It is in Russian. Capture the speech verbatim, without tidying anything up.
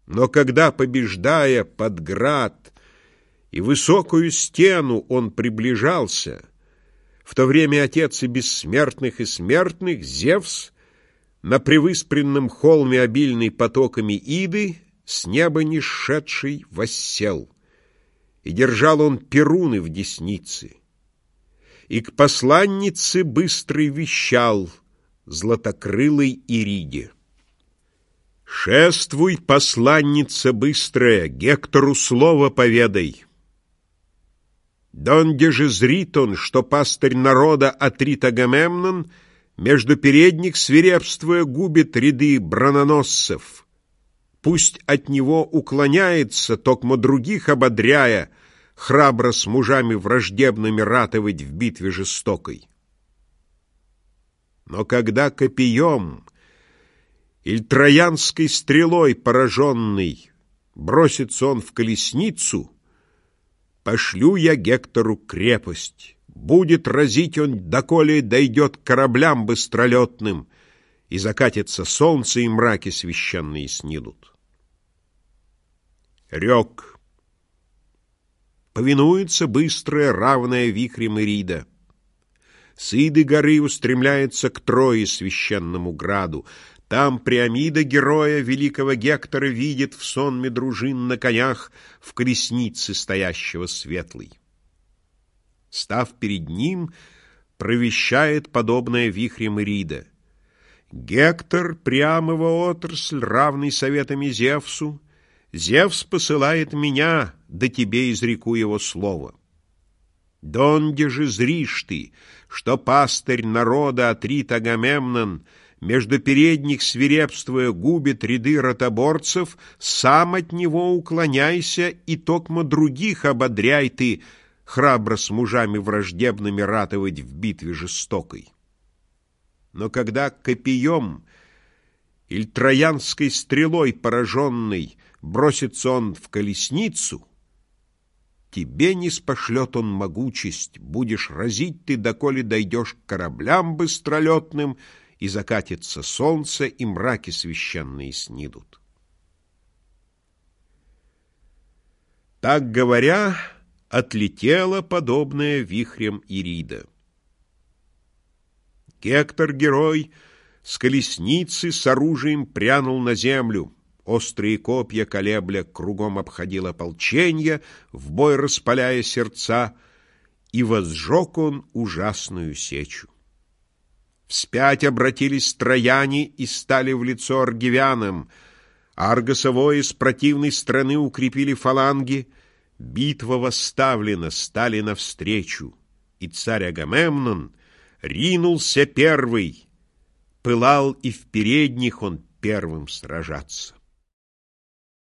Но когда, побеждая под град и высокую стену, он приближался, в то время отец и бессмертных, и смертных, Зевс, на привыспренном холме, обильный потоками Иды, с неба не сшедший, воссел, и держал он перуны в деснице, и к посланнице быстрый вещал златокрылой Ириде: «Шествуй, посланница быстрая, Гектору слово поведай. Донде же зрит он, что пастырь народа Атрит Агамемнон между передних свирепствуя губит ряды брононосцев. Пусть от него уклоняется, токмо других ободряя, храбро с мужами враждебными ратовать в битве жестокой. Но когда копьем иль троянской стрелой пораженный бросится он в колесницу, пошлю я Гектору крепость. Будет разить он, доколе дойдет к кораблям быстролетным, и закатится солнце, и мраки священные снидут». Рек. Повинуется быстрая, равная вихрем Ирида. С Иды горы устремляется к Трое, священному граду. Там Приамида героя великого Гектора видит в сонме дружин на конях в колеснице стоящего светлый. Став перед ним, провещает подобное вихрем Ирида: «Гектор, прямого отрасль, равный советами Зевсу, Зевс посылает меня, да тебе изреку его слово. Донде же зришь ты, что пастырь народа Атрит Агамемнон, между передних свирепствуя губит ряды ротоборцев, сам от него уклоняйся, и токмо других ободряй ты, храбро с мужами враждебными ратовать в битве жестокой. Но когда копьем иль троянской стрелой пораженный бросится он в колесницу, тебе не спошлет он могучесть, будешь разить ты, доколе дойдешь к кораблям быстролетным, и закатится солнце, и мраки священные снидут». Так говоря, отлетела подобная вихрем Ирида. Гектор-герой с колесницы с оружием прянул на землю, острые копья колебля кругом обходил ополченье, в бой распаляя сердца, и возжег он ужасную сечу. Вспять обратились трояне и стали в лицо аргивянам, а аргосовое с противной стороны укрепили фаланги. Битва восставлена, стали навстречу, и царь Агамемнон ринулся первый, пылал и в передних он первым сражаться.